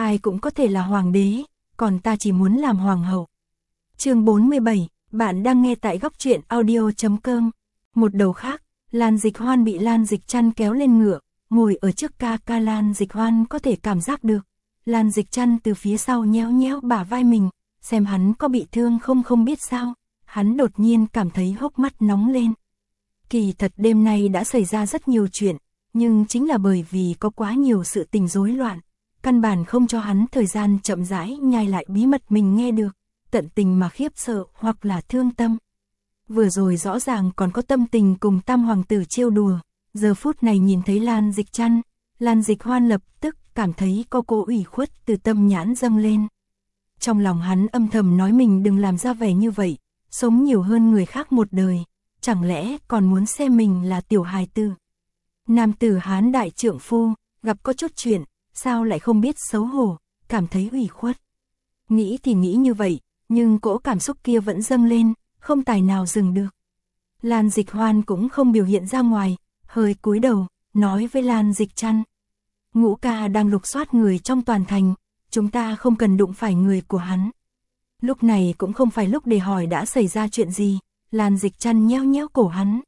ai cũng có thể là hoàng đế, còn ta chỉ muốn làm hoàng hậu. Chương 47, bạn đang nghe tại góc truyện audio.com. Một đầu khác, Lan Dịch Hoan bị Lan Dịch Trăn kéo lên ngựa, ngồi ở trước ca ca. Lan Dịch Hoan có thể cảm giác được. Lan Dịch Trăn từ phía sau nhéo nhéo bả vai mình, xem hắn có bị thương không biết sao, hắn đột nhiên cảm thấy hốc mắt nóng lên. Kỳ thật đêm nay đã xảy ra rất nhiều chuyện, nhưng chính là bởi vì có quá nhiều sự tình rối loạn, căn bản không cho hắn thời gian chậm rãi nhai lại bí mật mình nghe được, tận tình mà khiếp sợ hoặc là thương tâm. Vừa rồi rõ ràng còn có tâm tình cùng Tam hoàng tử trêu đùa, giờ phút này nhìn thấy Lan Dịch Trăn, Lan Dịch Hoan lập tức cảm thấy có cô ủy khuất từ tâm nhãn dâng lên. Trong lòng hắn âm thầm nói mình đừng làm ra vẻ như vậy, sống nhiều hơn người khác một đời, chẳng lẽ còn muốn xem mình là tiểu hài tử. Nam tử Hán đại trượng phu, gặp có chút chuyện, sao lại không biết xấu hổ, cảm thấy ủy khuất. Nghĩ thì nghĩ như vậy, nhưng cỗ cảm xúc kia vẫn dâng lên, không tài nào dừng được. Lan Dịch Hoan cũng không biểu hiện ra ngoài, hơi cúi đầu, nói với Lan Dịch Trăn. Ngũ ca đang lục soát người trong toàn thành, chúng ta không cần đụng phải người của hắn. Lúc này cũng không phải lúc để hỏi đã xảy ra chuyện gì, Lan Dịch Trăn nheo nheo cổ hắn.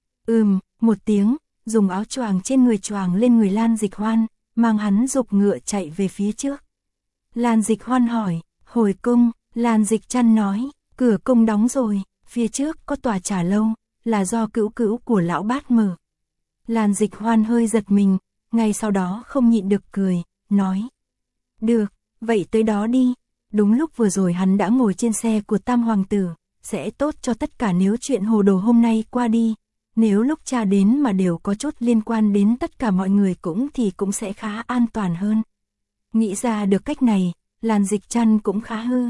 Một tiếng, dùng áo choàng trên người choàng lên người Lan Dịch Hoan, mang hắn giục ngựa chạy về phía trước. Lan Dịch Hoan hỏi, hồi cung, Lan Dịch Trăn nói, cửa cung đóng rồi, phía trước có tòa trà lâu, là do cữu cữu của lão bát mở. Lan Dịch Hoan hơi giật mình, ngay sau đó không nhịn được cười, nói. Được, vậy tới đó đi. Đúng lúc vừa rồi hắn đã ngồi trên xe của Tam hoàng tử, sẽ tốt cho tất cả nếu chuyện hồ đồ hôm nay qua đi. Nếu lúc cha đến mà đều có chút liên quan đến tất cả mọi người cũng sẽ khá an toàn hơn. Nghĩ ra được cách này, Lan Dịch Trăn cũng khá hư.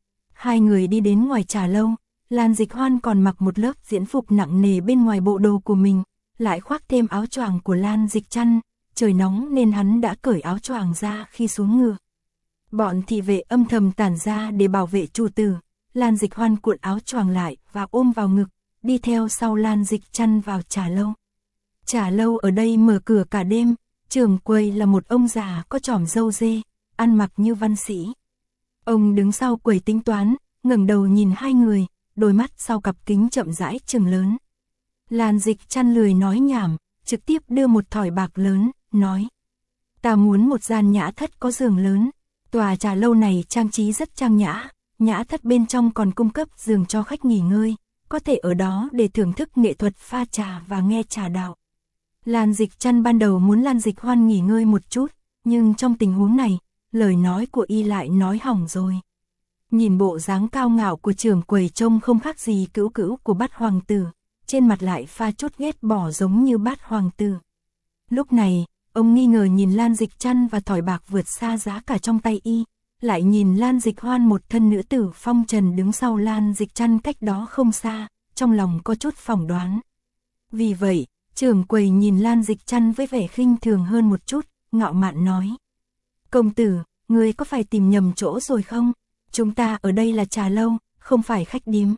Hai người đi đến ngoài trà lâu, Lan Dịch Hoan còn mặc một lớp diễn phục nặng nề bên ngoài bộ đồ của mình, lại khoác thêm áo choàng của Lan Dịch Trăn, trời nóng nên hắn đã cởi áo choàng ra khi xuống ngựa. Bọn thị vệ âm thầm tản ra để bảo vệ chủ tử, Lan Dịch Hoan cuộn áo choàng lại và ôm vào ngực, đi theo sau Lan Dịch Trăn vào trà lâu. Trà lâu ở đây mở cửa cả đêm, trưởng quầy là một ông già có chòm râu dê, ăn mặc như văn sĩ. Ông đứng sau quầy tính toán, ngẩng đầu nhìn hai người, đôi mắt sau cặp kính chậm rãi trừng lớn. Lan Dịch Trăn lười nói nhảm, trực tiếp đưa một thỏi bạc lớn, nói. Ta muốn một gian nhã thất có giường lớn, tòa trà lâu này trang trí rất trang nhã, nhã thất bên trong còn cung cấp giường cho khách nghỉ ngơi, có thể ở đó để thưởng thức nghệ thuật pha trà và nghe trà đạo. Lan Dịch Trăn ban đầu muốn Lan Dịch Hoan nghỉ ngơi một chút, nhưng trong tình huống này, lời nói của y lại nói hỏng rồi. Nhìn bộ dáng cao ngạo của trưởng quầy trông không khác gì cữu cữu của bát hoàng tử, trên mặt lại pha chút ghét bỏ giống như bát hoàng tử. Lúc này, ông nghi ngờ nhìn Lan Dịch Trăn và thỏi bạc vượt xa giá cả trong tay y, lại nhìn Lan Dịch Hoan một thân nữ tử phong trần đứng sau Lan Dịch Trăn cách đó không xa, trong lòng có chút phỏng đoán. Vì vậy, trưởng quầy nhìn Lan Dịch Trăn với vẻ khinh thường hơn một chút, ngạo mạn nói. Công tử, người có phải tìm nhầm chỗ rồi không? Chúng ta ở đây là trà lâu, không phải khách điếm.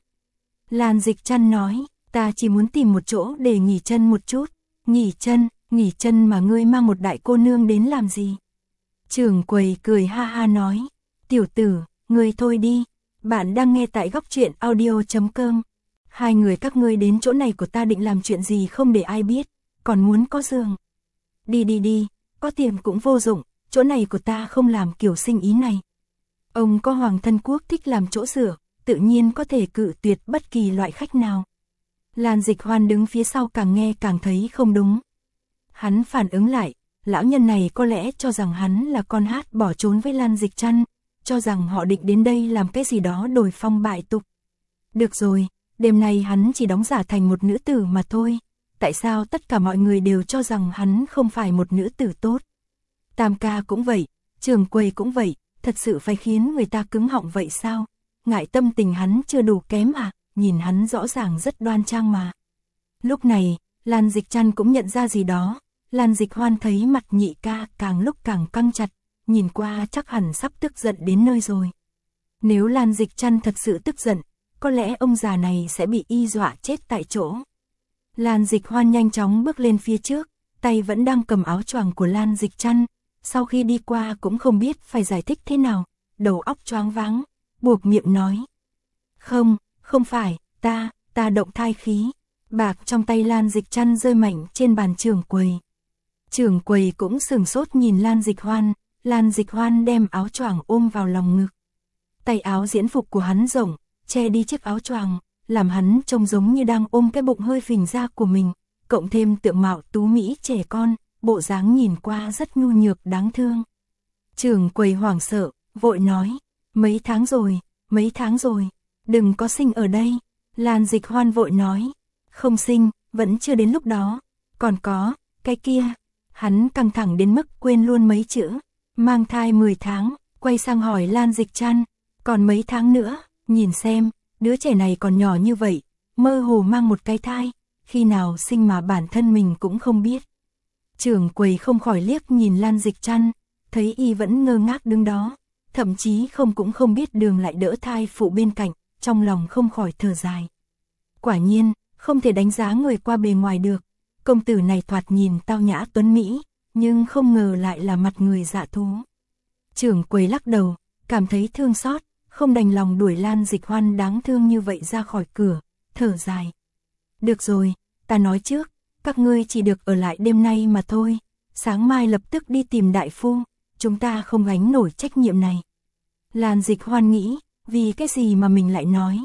Lan Dịch Trăn nói, ta chỉ muốn tìm một chỗ để nghỉ chân một chút. Nghỉ chân mà ngươi mang một đại cô nương đến làm gì? Trưởng quầy cười ha ha nói, tiểu tử, ngươi thôi đi, bạn đang nghe tại góc truyện audio.com. Hai người các ngươi đến chỗ này của ta định làm chuyện gì không để ai biết, còn muốn có giường. Đi, có tiền cũng vô dụng, chỗ này của ta không làm kiểu sinh ý này. Ông có hoàng thân quốc thích làm chỗ rửa, tự nhiên có thể cự tuyệt bất kỳ loại khách nào. Lan Dịch Hoan đứng phía sau càng nghe càng thấy không đúng. Hắn phản ứng lại, lão nhân này có lẽ cho rằng hắn là con hát bỏ trốn với Lan Dịch Trăn, cho rằng họ định đến đây làm cái gì đó đổi phong bại tục. Được rồi, đêm nay hắn chỉ đóng giả thành một nữ tử mà thôi, tại sao tất cả mọi người đều cho rằng hắn không phải một nữ tử tốt? Tam ca cũng vậy, trưởng quầy cũng vậy, thật sự phải khiến người ta cứng họng vậy sao? Ngại tâm tình hắn chưa đủ kém à, nhìn hắn rõ ràng rất đoan trang mà. Lúc này, Lan Dịch Trăn cũng nhận ra gì đó, Lan Dịch Hoan thấy mặt nhị ca càng lúc càng căng chặt, nhìn qua chắc hẳn sắp tức giận đến nơi rồi. Nếu Lan Dịch Trăn thật sự tức giận, có lẽ ông già này sẽ bị y dọa chết tại chỗ. Lan Dịch Hoan nhanh chóng bước lên phía trước, tay vẫn đang cầm áo choàng của Lan Dịch Trăn, sau khi đi qua cũng không biết phải giải thích thế nào, đầu óc choáng váng, buộc miệng nói. Không phải, ta động thai khí. Bạc trong tay Lan Dịch Trăn rơi mạnh trên bàn trưởng quầy. Trưởng quầy cũng sửng sốt nhìn Lan Dịch Hoan đem áo choàng ôm vào lòng ngực. Tay áo diễn phục của hắn rộng, che đi chiếc áo choàng, làm hắn trông giống như đang ôm cái bụng hơi phình ra của mình, cộng thêm tượng mạo tú mỹ trẻ con, bộ dáng nhìn qua rất nhu nhược đáng thương. Trưởng quầy hoảng sợ, vội nói, mấy tháng rồi, đừng có sinh ở đây. Lan Dịch Hoan vội nói, không sinh, vẫn chưa đến lúc đó, còn có, cái kia. Hắn căng thẳng đến mức quên luôn mấy chữ, mang thai 10 tháng, quay sang hỏi Lan Dịch Trăn, còn mấy tháng nữa, nhìn xem, đứa trẻ này còn nhỏ như vậy, mơ hồ mang một cái thai, khi nào sinh mà bản thân mình cũng không biết. Trưởng quầy không khỏi liếc nhìn Lan Dịch Trăn, thấy y vẫn ngơ ngác đứng đó, thậm chí cũng không biết đường lại đỡ thai phụ bên cạnh, trong lòng không khỏi thở dài. Quả nhiên, không thể đánh giá người qua bề ngoài được, công tử này thoạt nhìn tao nhã tuấn mỹ, nhưng không ngờ lại là mặt người dạ thú. Trưởng quầy lắc đầu, cảm thấy thương xót, không đành lòng đuổi Lan Dịch Hoan đáng thương như vậy ra khỏi cửa, thở dài. Được rồi, ta nói trước, các ngươi chỉ được ở lại đêm nay mà thôi, sáng mai lập tức đi tìm đại phu, chúng ta không gánh nổi trách nhiệm này. Lan Dịch Hoan nghĩ, vì cái gì mà mình lại nói?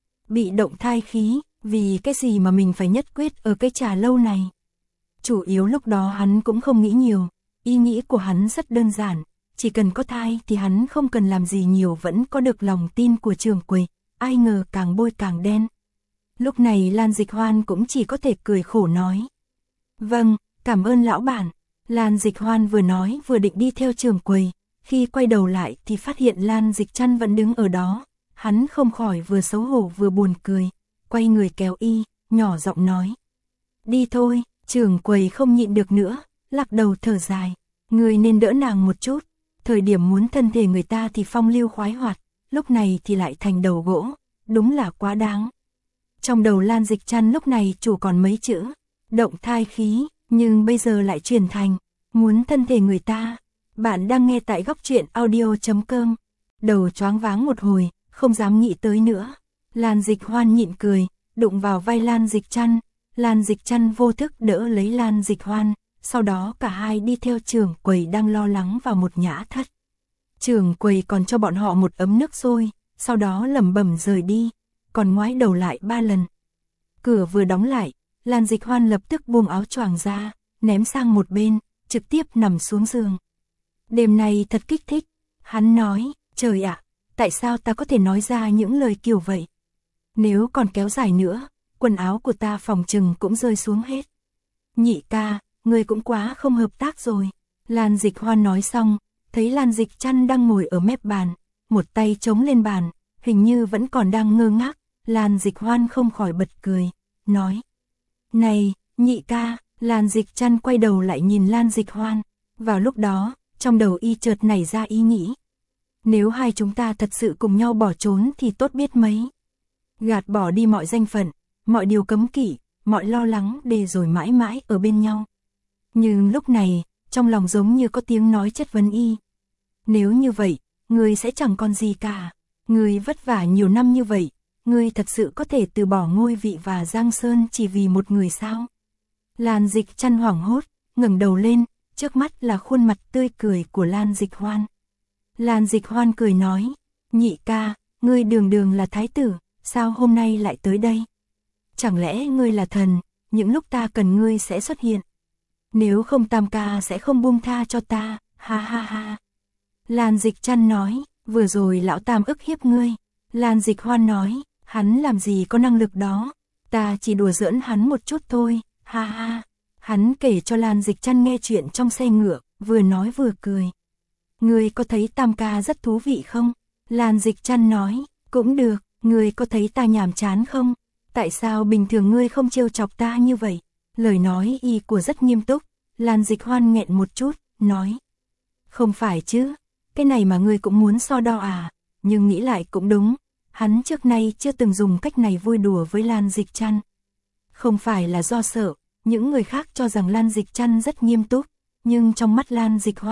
Bị động thai khí, vì cái gì mà mình phải nhất quyết ở cái trà lâu này? Chủ yếu lúc đó hắn cũng không nghĩ nhiều, ý nghĩ của hắn rất đơn giản, chỉ cần có thai thì hắn không cần làm gì nhiều vẫn có được lòng tin của trưởng quầy, ai ngờ càng bôi càng đen. Lúc này Lan Dịch Hoan cũng chỉ có thể cười khổ nói. Vâng, cảm ơn lão bản. Lan Dịch Hoan vừa nói vừa định đi theo trưởng quầy, khi quay đầu lại thì phát hiện Lan Dịch Trăn vẫn đứng ở đó, hắn không khỏi vừa xấu hổ vừa buồn cười, quay người kéo y, nhỏ giọng nói. Đi thôi, trưởng quầy không nhịn được nữa, lắc đầu thở dài, người nên đỡ nàng một chút, thời điểm muốn thân thể người ta thì phong lưu khoái hoạt, lúc này thì lại thành đầu gỗ, đúng là quá đáng. Trong đầu Lan Dịch Trăn lúc này chủ còn mấy chữ, động thai khí, nhưng bây giờ lại chuyển thành, muốn thân thể người ta. Bạn đang nghe tại góc truyện audio.com, đầu choáng váng một hồi, không dám nghĩ tới nữa. Lan Dịch Hoan nhịn cười, đụng vào vai Lan Dịch Trăn, Lan Dịch Trăn vô thức đỡ lấy Lan Dịch Hoan, sau đó cả hai đi theo trưởng quầy đang lo lắng vào một nhã thất. Trưởng quầy còn cho bọn họ một ấm nước sôi, sau đó lẩm bẩm rời đi, còn ngoái đầu lại 3 lần. Cửa vừa đóng lại, Lan Dịch Hoan lập tức buông áo choàng ra, ném sang một bên, trực tiếp nằm xuống giường. Đêm này thật kích thích, hắn nói, trời ạ, tại sao ta có thể nói ra những lời kiểu vậy? Nếu còn kéo dài nữa, quần áo của ta phòng chừng cũng rơi xuống hết. Nhị ca, ngươi cũng quá không hợp tác rồi. Lan Dịch Hoan nói xong, thấy Lan Dịch Trăn đang ngồi ở mép bàn, một tay chống lên bàn, hình như vẫn còn đang ngơ ngác. Lan Dịch Hoan không khỏi bật cười, nói. Này, nhị ca, Lan Dịch Trăn quay đầu lại nhìn Lan Dịch Hoan. Vào lúc đó, trong đầu y chợt nảy ra ý nghĩ. Nếu hai chúng ta thật sự cùng nhau bỏ trốn thì tốt biết mấy. Gạt bỏ đi mọi danh phận, mọi điều cấm kỵ, mọi lo lắng để rồi mãi mãi ở bên nhau. Nhưng lúc này, trong lòng giống như có tiếng nói chất vấn y. Nếu như vậy, ngươi sẽ chẳng còn gì cả. Ngươi vất vả nhiều năm như vậy, ngươi thật sự có thể từ bỏ ngôi vị và Giang Sơn chỉ vì một người sao? Lan Dịch Trăn hoảng hốt, ngẩng đầu lên, trước mắt là khuôn mặt tươi cười của Lan Dịch Hoan. Lan Dịch Hoan cười nói, nhị ca, ngươi đường là thái tử, sao hôm nay lại tới đây? Chẳng lẽ ngươi là thần, những lúc ta cần ngươi sẽ xuất hiện? Nếu không Tam ca sẽ không buông tha cho ta, ha ha ha. Lan Dịch Trăn nói, vừa rồi lão Tam ức hiếp ngươi. Lan Dịch Hoan nói, hắn làm gì có năng lực đó, ta chỉ đùa giỡn hắn một chút thôi, ha ha. Hắn kể cho Lan Dịch Trăn nghe chuyện trong xe ngựa, vừa nói vừa cười. Ngươi có thấy Tam ca rất thú vị không? Lan Dịch Trăn nói, cũng được, ngươi có thấy ta nhàm chán không? Tại sao bình thường ngươi không trêu chọc ta như vậy? Lời nói y của rất nghiêm túc, Lan Dịch Hoan nghẹn một chút, nói. Không phải chứ, cái này mà ngươi cũng muốn so đo à? Nhưng nghĩ lại cũng đúng, hắn trước nay chưa từng dùng cách này vui đùa với Lan Dịch Trăn. Không phải là do sợ, những người khác cho rằng Lan Dịch Trăn rất nghiêm túc, nhưng trong mắt Lan Dịch Hoan,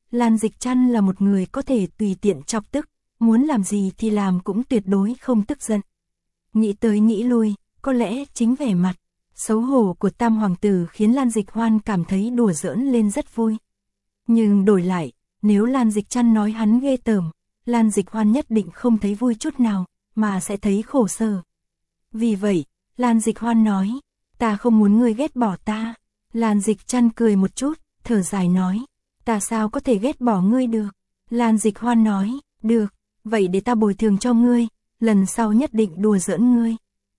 Lan Dịch Trăn là một người có thể tùy tiện chọc tức, muốn làm gì thì làm cũng tuyệt đối không tức giận. Nghĩ tới nghĩ lui, có lẽ chính vẻ mặt xấu hổ của Tam Hoàng tử khiến Lan Dịch Hoan cảm thấy đùa giỡn lên rất vui. Nhưng đổi lại, nếu Lan Dịch Trăn nói hắn ghê tởm, Lan Dịch Hoan nhất định không thấy vui chút nào, mà sẽ thấy khổ sở. Vì vậy, Lan Dịch Hoan nói, ta không muốn ngươi ghét bỏ ta. Lan Dịch Trăn cười một chút, thở dài nói, ta sao có thể ghét bỏ ngươi được. Lan Dịch Hoan nói, được, vậy để ta bồi thường cho ngươi, lần sau nhất định đùa giỡn ngươi.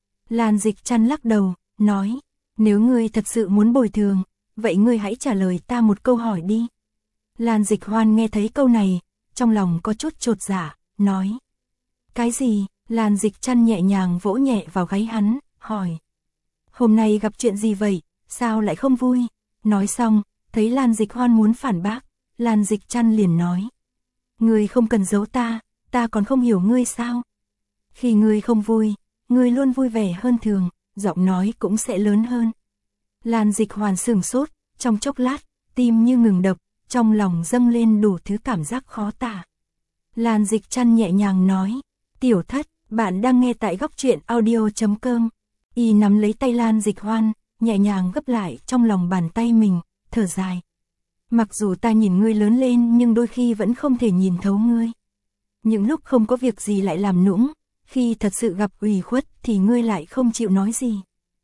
Lan Dịch Trăn lắc đầu, nói, nếu ngươi thật sự muốn bồi thường, vậy ngươi hãy trả lời ta một câu hỏi đi. Lan Dịch Hoan nghe thấy câu này, trong lòng có chút chột dạ, nói, cái gì? Lan Dịch Trăn nhẹ nhàng vỗ nhẹ vào gáy hắn, hỏi, hôm nay gặp chuyện gì vậy, sao lại không vui? Nói xong, thấy Lan Dịch Hoan muốn phản bác, Lan Dịch Trăn liền nói, ngươi không cần giấu ta còn không hiểu ngươi sao? Khi ngươi không vui, ngươi luôn vui vẻ hơn thường, giọng nói cũng sẽ lớn hơn. Lan Dịch Hoan sửng sốt, trong chốc lát, tim như ngừng đập, trong lòng dâng lên đủ thứ cảm giác khó tả. Lan Dịch Trăn nhẹ nhàng nói, tiểu thất, bạn đang nghe tại góc truyện audio.com. Y nắm lấy tay Lan Dịch Hoan, nhẹ nhàng gấp lại trong lòng bàn tay mình, thở dài. Mặc dù ta nhìn ngươi lớn lên nhưng đôi khi vẫn không thể nhìn thấu ngươi. Những lúc không có việc gì lại làm nũng, khi thật sự gặp ủy khuất thì ngươi lại không chịu nói gì.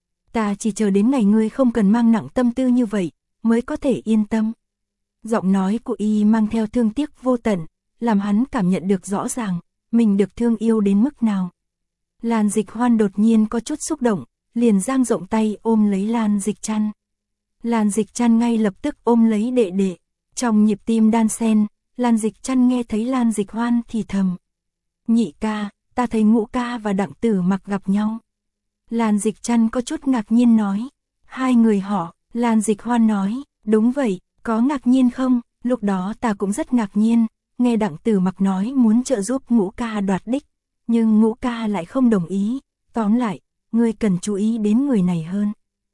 Ta chỉ chờ đến ngày ngươi không cần mang nặng tâm tư như vậy, mới có thể yên tâm. Giọng nói của Y mang theo thương tiếc vô tận, làm hắn cảm nhận được rõ ràng, mình được thương yêu đến mức nào. Lan Dịch Hoan đột nhiên có chút xúc động, liền dang rộng tay ôm lấy Lan Dịch Trăn. Lan Dịch Trăn ngay lập tức ôm lấy đệ đệ, trong nhịp tim đan xen, Lan Dịch Trăn nghe thấy Lan Dịch Hoan thì thầm. Nhị ca, ta thấy Ngũ ca và Đặng Tử Mặc gặp nhau. Lan Dịch Trăn có chút ngạc nhiên nói, hai người họ. Lan Dịch Hoan nói, đúng vậy, có ngạc nhiên không? Lúc đó ta cũng rất ngạc nhiên, nghe Đặng Tử Mặc nói muốn trợ giúp Ngũ ca đoạt đích, nhưng Ngũ ca lại không đồng ý. Tóm lại, ngươi cần chú ý đến người này hơn.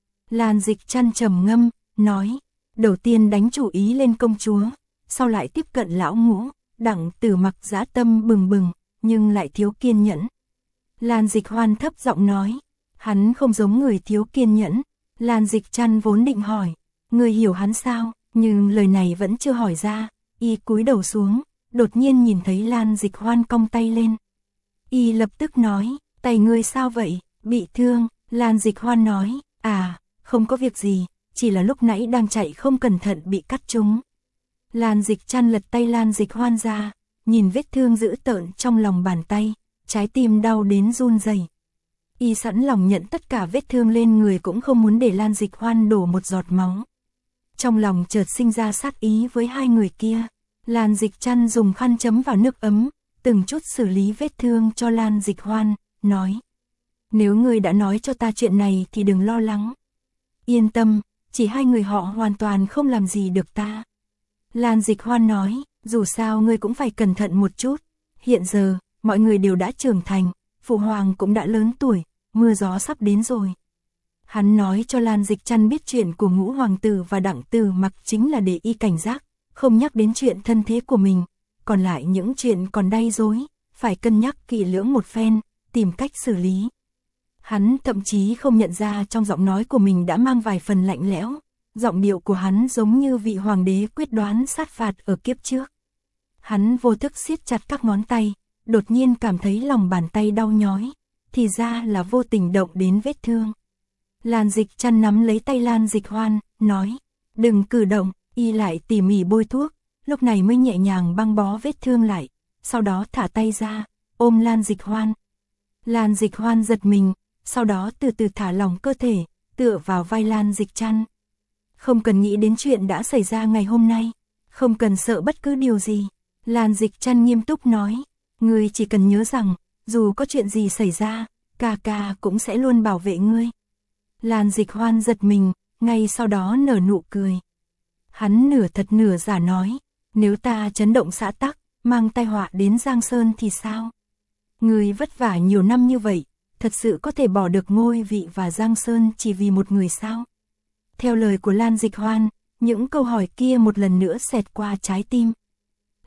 Lan Dịch Trăn trầm ngâm, nói, đầu tiên đánh chủ ý lên công chúa, sau lại tiếp cận lão Ngũ. Đặng Tử Mặc dã tâm bừng bừng, nhưng lại thiếu kiên nhẫn. Lan Dịch Hoan thấp giọng nói, hắn không giống người thiếu kiên nhẫn. Lan Dịch Trăn vốn định hỏi, người hiểu hắn sao, nhưng lời này vẫn chưa hỏi ra. Y cúi đầu xuống, đột nhiên nhìn thấy Lan Dịch Hoan cong tay lên. Y lập tức nói, tay ngươi sao vậy, bị thương? Lan Dịch Hoan nói, không có việc gì, chỉ là lúc nãy đang chạy không cẩn thận bị cắt trúng. Lan Dịch Trăn lật tay Lan Dịch Hoan ra, nhìn vết thương dữ tợn trong lòng bàn tay, trái tim đau đến run rẩy. Y sẵn lòng nhận tất cả vết thương lên người cũng không muốn để Lan Dịch Hoan đổ một giọt máu. Trong lòng chợt sinh ra sát ý với hai người kia. Lan Dịch Trăn dùng khăn chấm vào nước ấm, từng chút xử lý vết thương cho Lan Dịch Hoan, nói, nếu ngươi đã nói cho ta chuyện này thì đừng lo lắng. Yên tâm, chỉ hai người họ hoàn toàn không làm gì được ta. Lan Dịch Hoan nói, dù sao ngươi cũng phải cẩn thận một chút. Hiện giờ, mọi người đều đã trưởng thành, Phụ Hoàng cũng đã lớn tuổi, mưa gió sắp đến rồi. Hắn nói cho Lan Dịch Trăn biết chuyện của Ngũ Hoàng tử và Đặng Tử Mặc chính là để y cảnh giác, không nhắc đến chuyện thân thế của mình. Còn lại những chuyện còn đay dối, phải cân nhắc kỹ lưỡng một phen, tìm cách xử lý. Hắn thậm chí không nhận ra trong giọng nói của mình đã mang vài phần lạnh lẽo. Giọng điệu của hắn giống như vị hoàng đế quyết đoán sát phạt ở kiếp trước. Hắn vô thức siết chặt các ngón tay, đột nhiên cảm thấy lòng bàn tay đau nhói, thì ra là vô tình động đến vết thương. Lan Dịch Trăn nắm lấy tay Lan Dịch Hoan, nói, đừng cử động. Y lại tỉ mỉ bôi thuốc, lúc này mới nhẹ nhàng băng bó vết thương lại, sau đó thả tay ra, ôm Lan Dịch Hoan. Lan Dịch Hoan giật mình, sau đó từ từ thả lỏng cơ thể, tựa vào vai Lan Dịch Trăn. Không cần nghĩ đến chuyện đã xảy ra ngày hôm nay, không cần sợ bất cứ điều gì. Lan Dịch Trăn nghiêm túc nói, ngươi chỉ cần nhớ rằng, dù có chuyện gì xảy ra, ca ca cũng sẽ luôn bảo vệ ngươi. Lan Dịch Hoan giật mình, ngay sau đó nở nụ cười. Hắn nửa thật nửa giả nói, nếu ta chấn động xã tắc, mang tai họa đến Giang Sơn thì sao? Người vất vả nhiều năm như vậy, thật sự có thể bỏ được ngôi vị và Giang Sơn chỉ vì một người sao? Theo lời của Lan Dịch Hoan, những câu hỏi kia một lần nữa xẹt qua trái tim.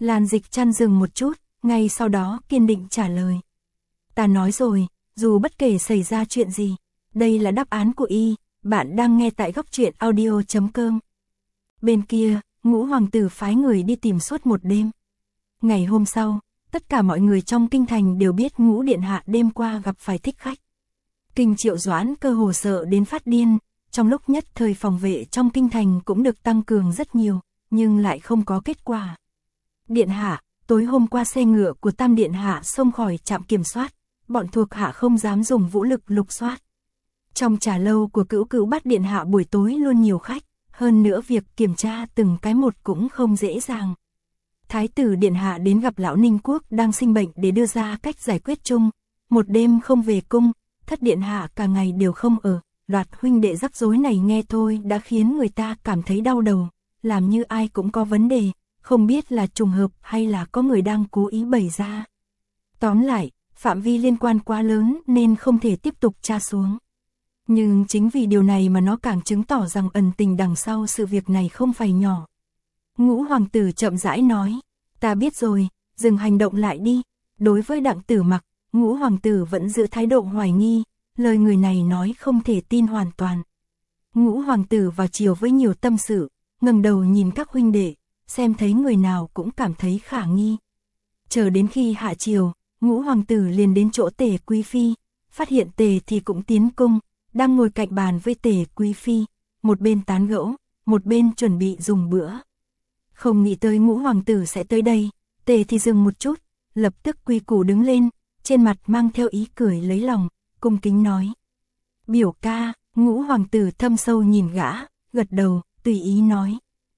Lan Dịch Trăn dừng một chút, ngay sau đó kiên định trả lời. Ta nói rồi, dù bất kể xảy ra chuyện gì, đây là đáp án của y, bạn đang nghe tại góc truyện audio.com. Bên kia, Ngũ hoàng tử phái người đi tìm suốt một đêm. Ngày hôm sau, tất cả mọi người trong kinh thành đều biết Ngũ điện hạ đêm qua gặp phải thích khách. Kinh Triệu Doãn cơ hồ sợ đến phát điên, trong lúc nhất thời phòng vệ trong kinh thành cũng được tăng cường rất nhiều, nhưng lại không có kết quả. Điện hạ, tối hôm qua xe ngựa của Tam điện hạ xông khỏi trạm kiểm soát, bọn thuộc hạ không dám dùng vũ lực lục soát. Trong trà lâu của Cữu Cữu Bát điện hạ buổi tối luôn nhiều khách, hơn nữa việc kiểm tra từng cái một cũng không dễ dàng. Thái tử điện hạ đến gặp lão Ninh Quốc đang sinh bệnh để đưa ra cách giải quyết chung, một đêm không về cung, Thất điện hạ cả ngày đều không ở, loạt huynh đệ rắc rối này nghe thôi đã khiến người ta cảm thấy đau đầu, làm như ai cũng có vấn đề, không biết là trùng hợp hay là có người đang cố ý bày ra. Tóm lại, phạm vi liên quan quá lớn nên không thể tiếp tục tra xuống. Nhưng chính vì điều này mà nó càng chứng tỏ rằng ẩn tình đằng sau sự việc này không phải nhỏ. Ngũ hoàng tử chậm rãi nói, ta biết rồi, dừng hành động lại đi. Đối với Đặng Tử Mặc, Ngũ hoàng tử vẫn giữ thái độ hoài nghi, lời người này nói không thể tin hoàn toàn. Ngũ hoàng tử vào chiều với nhiều tâm sự, ngẩng đầu nhìn các huynh đệ, xem thấy người nào cũng cảm thấy khả nghi. Chờ đến khi hạ chiều, Ngũ hoàng tử liền đến chỗ Tề quý phi, phát hiện Tề thì cũng tiến cung, đang ngồi cạnh bàn với Tề quý phi, một bên tán gẫu, một bên chuẩn bị dùng bữa. Không nghĩ tới Ngũ hoàng tử sẽ tới đây, Tề thì dừng một chút, lập tức quy củ đứng lên, trên mặt mang theo ý cười lấy lòng, cung kính nói. Biểu ca. Ngũ hoàng tử thâm sâu nhìn gã, gật đầu, tùy ý nói.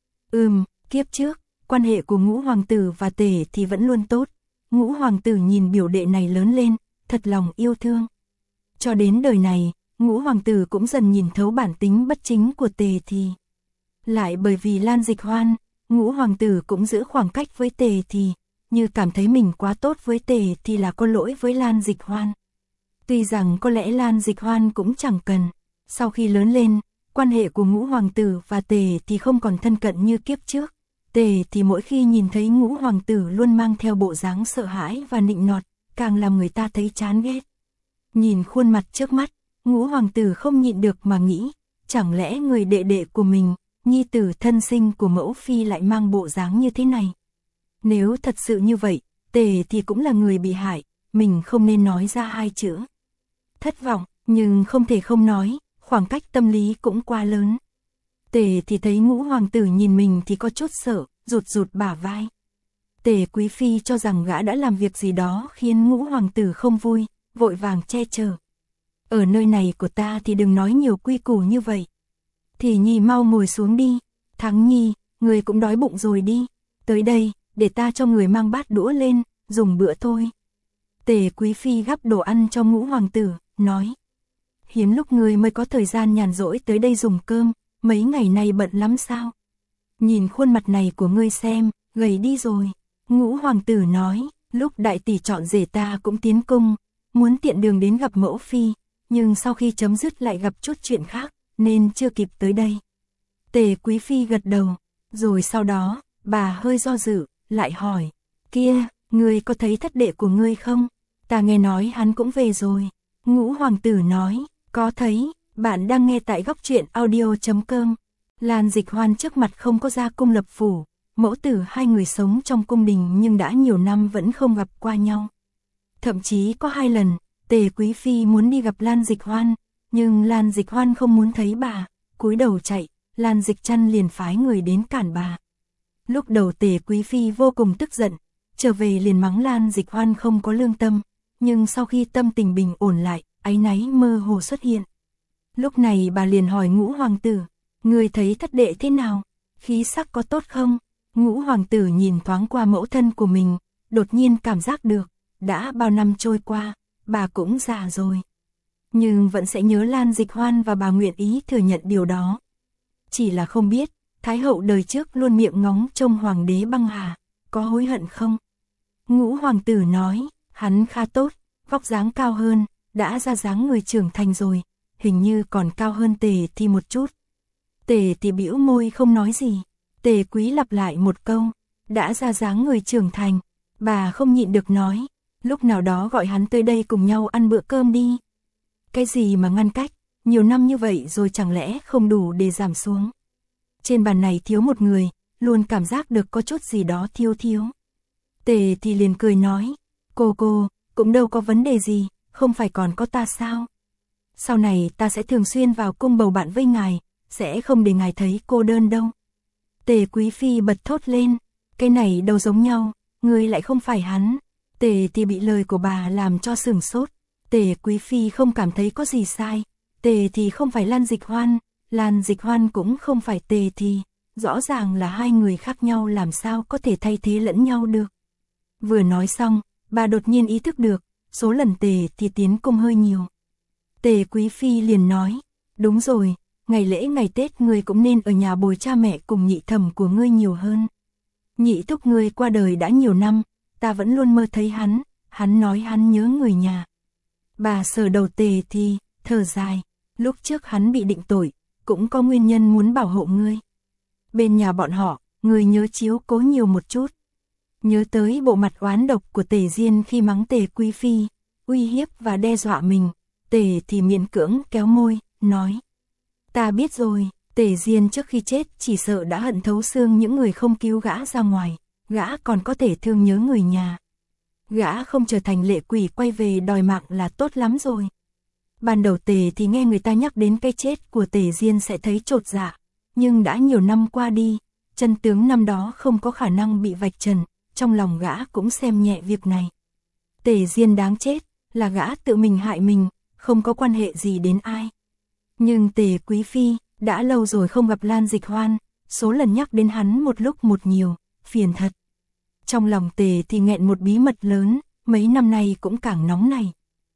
Kiếp trước, quan hệ của Ngũ hoàng tử và Tề thì vẫn luôn tốt. Ngũ hoàng tử nhìn biểu đệ này lớn lên, thật lòng yêu thương. Cho đến đời này, Ngũ hoàng tử cũng dần nhìn thấu bản tính bất chính của Tề thì. Lại bởi vì Lan Dịch Hoan, Ngũ hoàng tử cũng giữ khoảng cách với Tề thì, như cảm thấy mình quá tốt với Tề thì là có lỗi với Lan Dịch Hoan. Tuy rằng có lẽ Lan Dịch Hoan cũng chẳng cần. Sau khi lớn lên, quan hệ của Ngũ hoàng tử và Tề thì không còn thân cận như kiếp trước. Tề thì mỗi khi nhìn thấy Ngũ hoàng tử luôn mang theo bộ dáng sợ hãi và nịnh nọt, càng làm người ta thấy chán ghét. Nhìn khuôn mặt trước mắt, Ngũ hoàng tử không nhịn được mà nghĩ, chẳng lẽ người đệ đệ của mình, nhi tử thân sinh của mẫu phi lại mang bộ dáng như thế này. Nếu thật sự như vậy, Tề thì cũng là người bị hại, mình không nên nói ra hai chữ. Thất vọng, nhưng không thể không nói, khoảng cách tâm lý cũng quá lớn. Tề thì thấy Ngũ hoàng tử nhìn mình thì có chút sợ, rụt rụt bả vai. Tề quý phi cho rằng gã đã làm việc gì đó khiến Ngũ hoàng tử không vui, vội vàng che chở. Ở nơi này của ta thì đừng nói nhiều quy củ như vậy. Thì Nhi mau ngồi xuống đi. Thắng Nhi, người cũng đói bụng rồi đi. Tới đây, để ta cho người mang bát đũa lên, dùng bữa thôi. Tề quý phi gắp đồ ăn cho Ngũ hoàng tử, nói. Hiếm lúc người mới có thời gian nhàn rỗi tới đây dùng cơm, mấy ngày nay bận lắm sao? Nhìn khuôn mặt này của ngươi xem, gầy đi rồi. Ngũ hoàng tử nói, lúc đại tỷ chọn rể ta cũng tiến cung, muốn tiện đường đến gặp mẫu phi, nhưng sau khi chấm dứt lại gặp chút chuyện khác, nên chưa kịp tới đây. Tề quý phi gật đầu, rồi sau đó, bà hơi do dự, lại hỏi, kia, ngươi có thấy thất đệ của ngươi không? Ta nghe nói hắn cũng về rồi. Ngũ hoàng tử nói, có thấy, bạn đang nghe tại góc truyện audio.com. Lan Dịch Hoan trước mặt không có ra cung lập phủ, mẫu tử hai người sống trong cung đình nhưng đã nhiều năm vẫn không gặp qua nhau. Thậm chí có 2 lần, Tề quý phi muốn đi gặp Lan Dịch Hoan, nhưng Lan Dịch Hoan không muốn thấy bà, cúi đầu chạy, Lan Dịch Trăn liền phái người đến cản bà. Lúc đầu Tề quý phi vô cùng tức giận, trở về liền mắng Lan Dịch Hoan không có lương tâm, nhưng sau khi tâm tình bình ổn lại, áy náy mơ hồ xuất hiện. Lúc này bà liền hỏi Ngũ hoàng tử, người thấy thất đệ thế nào, khí sắc có tốt không? Ngũ hoàng tử nhìn thoáng qua mẫu thân của mình, đột nhiên cảm giác được, đã bao năm trôi qua, bà cũng già rồi. Nhưng vẫn sẽ nhớ Lan Dịch Hoan và bà nguyện ý thừa nhận điều đó. Chỉ là không biết, Thái hậu đời trước luôn miệng ngóng trông hoàng đế băng hà, có hối hận không? Ngũ hoàng tử nói, hắn khá tốt, vóc dáng cao hơn, đã ra dáng người trưởng thành rồi, hình như còn cao hơn Tề thì một chút. Tề thì bĩu môi không nói gì, Tề quý lặp lại một câu, đã ra dáng người trưởng thành. Bà không nhịn được nói, lúc nào đó gọi hắn tới đây cùng nhau ăn bữa cơm đi. Cái gì mà ngăn cách, nhiều năm như vậy rồi chẳng lẽ không đủ để giảm xuống. Trên bàn này thiếu một người, luôn cảm giác được có chút gì đó thiếu. Tề thì liền cười nói, cô, cũng đâu có vấn đề gì, không phải còn có ta sao? Sau này ta sẽ thường xuyên vào cung bầu bạn với ngài, sẽ không để ngài thấy cô đơn đâu. Tề Quý Phi bật thốt lên, cái này đâu giống nhau, ngươi lại không phải hắn. Tề thì bị lời của bà làm cho sửng sốt. Tề Quý Phi không cảm thấy có gì sai. Tề thì không phải Lan Dịch Hoan, Lan Dịch Hoan cũng không phải Tề thì. Rõ ràng là hai người khác nhau, làm sao có thể thay thế lẫn nhau được. Vừa nói xong, bà đột nhiên ý thức được, số lần Tề thì tiến cung hơi nhiều. Tề Quý Phi liền nói, đúng rồi, ngày lễ ngày Tết ngươi cũng nên ở nhà bồi cha mẹ cùng nhị thẩm của ngươi nhiều hơn. Nhị thúc ngươi qua đời đã nhiều năm, ta vẫn luôn mơ thấy hắn nói hắn nhớ người nhà. Bà sờ đầu Tề thì, thở dài, lúc trước hắn bị định tội, cũng có nguyên nhân muốn bảo hộ ngươi. Bên nhà bọn họ, ngươi nhớ chiếu cố nhiều một chút. Nhớ tới bộ mặt oán độc của Tề Diên khi mắng Tề Quý Phi, uy hiếp và đe dọa mình, Tề thì miễn cưỡng kéo môi, nói. Ta biết rồi, Tề Diên trước khi chết chỉ sợ đã hận thấu xương những người không cứu gã ra ngoài, gã còn có thể thương nhớ người nhà. Gã không trở thành lệ quỷ quay về đòi mạng là tốt lắm rồi. Ban đầu Tề thì nghe người ta nhắc đến cái chết của Tề Diên sẽ thấy chột dạ, nhưng đã nhiều năm qua đi, chân tướng năm đó không có khả năng bị vạch trần, trong lòng gã cũng xem nhẹ việc này. Tề Diên đáng chết, là gã tự mình hại mình, không có quan hệ gì đến ai. Nhưng Tề Quý Phi, đã lâu rồi không gặp Lan Dịch Hoan, số lần nhắc đến hắn một lúc một nhiều, phiền thật. Trong lòng Tề thì nghẹn một bí mật lớn, mấy năm nay cũng càng nóng này.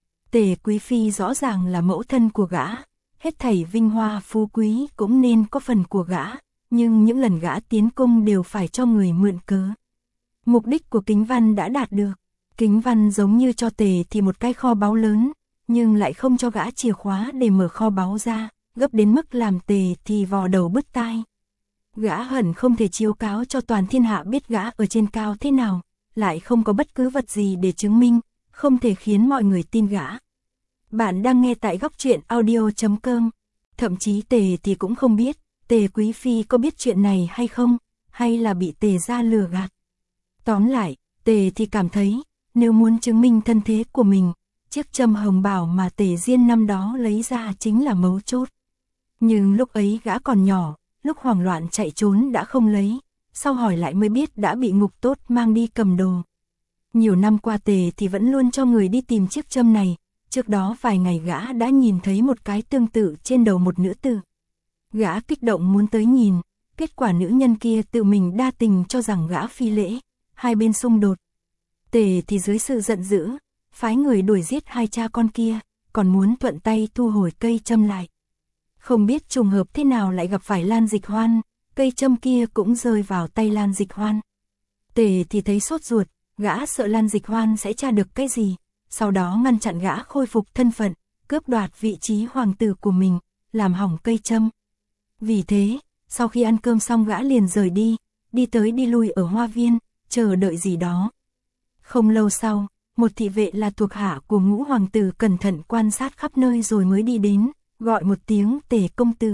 Tề Quý Phi rõ ràng là mẫu thân của gã, hết thảy vinh hoa phú quý cũng nên có phần của gã, nhưng những lần gã tiến cung đều phải cho người mượn cớ. Mục đích của Kính Văn đã đạt được, Kính Văn giống như cho Tề thì một cái kho báu lớn, nhưng lại không cho gã chìa khóa để mở kho báu ra, gấp đến mức làm Tề thì vò đầu bứt tai. Gã hận không thể chiếu cáo cho toàn thiên hạ biết gã ở trên cao thế nào, lại không có bất cứ vật gì để chứng minh, không thể khiến mọi người tin gã. Bạn đang nghe tại góc truyện audio.com. Thậm chí Tề thì cũng không biết, Tề Quý Phi có biết chuyện này hay không, hay là bị Tề gia lừa gạt. Tóm lại, Tề thì cảm thấy, nếu muốn chứng minh thân thế của mình, chiếc châm hồng bảo mà Tề Diên năm đó lấy ra chính là mấu chốt. Nhưng lúc ấy gã còn nhỏ, lúc hoảng loạn chạy trốn đã không lấy, sau hỏi lại mới biết đã bị Ngục Tốt mang đi cầm đồ. Nhiều năm qua Tề thì vẫn luôn cho người đi tìm chiếc châm này, trước đó vài ngày gã đã nhìn thấy một cái tương tự trên đầu một nữ tử. Gã kích động muốn tới nhìn, kết quả nữ nhân kia tự mình đa tình cho rằng gã phi lễ, hai bên xung đột. Tề thì dưới sự giận dữ, phái người đuổi giết hai cha con kia, còn muốn thuận tay thu hồi cây châm lại. Không biết trùng hợp thế nào lại gặp phải Lan Dịch Hoan, cây châm kia cũng rơi vào tay Lan Dịch Hoan. Tề thì thấy sốt ruột, gã sợ Lan Dịch Hoan sẽ tra được cái gì, sau đó ngăn chặn gã khôi phục thân phận, cướp đoạt vị trí hoàng tử của mình, làm hỏng cây châm. Vì thế, sau khi ăn cơm xong gã liền rời đi, đi tới đi lui ở hoa viên, chờ đợi gì đó. Không lâu sau, một thị vệ là thuộc hạ của Ngũ hoàng tử cẩn thận quan sát khắp nơi rồi mới đi đến, gọi một tiếng Tề công tử.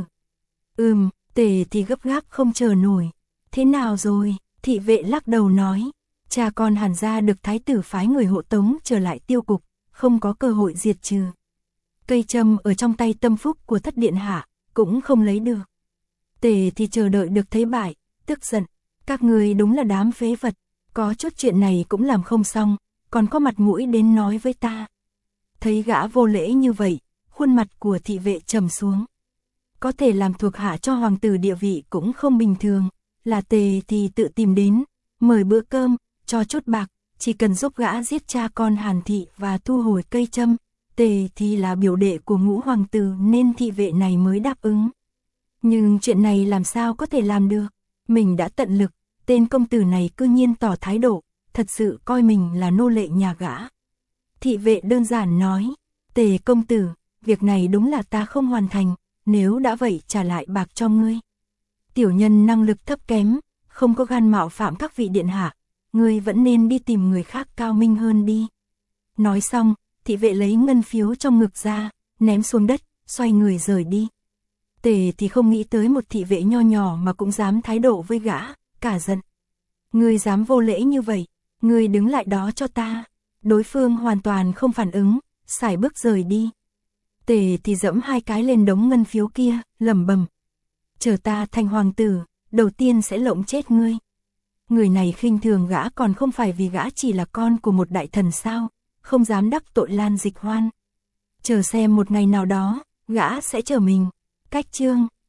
Tề thì gấp gáp không chờ nổi. Thế nào rồi? Thị vệ lắc đầu nói, cha con Hàn gia được thái tử phái người hộ tống trở lại Tiêu cục, không có cơ hội diệt trừ. Cây châm ở trong tay tâm phúc của thất điện hạ, cũng không lấy được. Tề thì chờ đợi được thấy bại, tức giận, các người đúng là đám phế vật, có chút chuyện này cũng làm không xong, còn có mặt mũi đến nói với ta. Thấy gã vô lễ như vậy, khuôn mặt của thị vệ trầm xuống. Có thể làm thuộc hạ cho hoàng tử địa vị cũng không bình thường, là Tề thì tự tìm đến, mời bữa cơm, cho chút bạc, chỉ cần giúp gã giết cha con Hàn thị và thu hồi cây châm. Tề thì là biểu đệ của Ngũ hoàng tử nên thị vệ này mới đáp ứng. Nhưng chuyện này làm sao có thể làm được, mình đã tận lực, tên công tử này cư nhiên tỏ thái độ, thật sự coi mình là nô lệ nhà gã. Thị vệ đơn giản nói, Tề công tử, việc này đúng là ta không hoàn thành, nếu đã vậy trả lại bạc cho ngươi. Tiểu nhân năng lực thấp kém, không có gan mạo phạm các vị điện hạ, ngươi vẫn nên đi tìm người khác cao minh hơn đi. Nói xong, thị vệ lấy ngân phiếu trong ngực ra, ném xuống đất, xoay người rời đi. Tề thì không nghĩ tới một thị vệ nho nhỏ mà cũng dám thái độ với gã, cả giận. Ngươi dám vô lễ như vậy, ngươi đứng lại đó cho ta. Đối phương hoàn toàn không phản ứng, sải bước rời đi. Tề thì dẫm 2 cái lên đống ngân phiếu kia, lẩm bẩm. Chờ ta thành hoàng tử, đầu tiên sẽ lộng chết ngươi. Người này khinh thường gã còn không phải vì gã chỉ là con của một đại thần sao, không dám đắc tội Lan Dịch Hoan. Chờ xem một ngày nào đó, gã sẽ chờ mình. Cách chương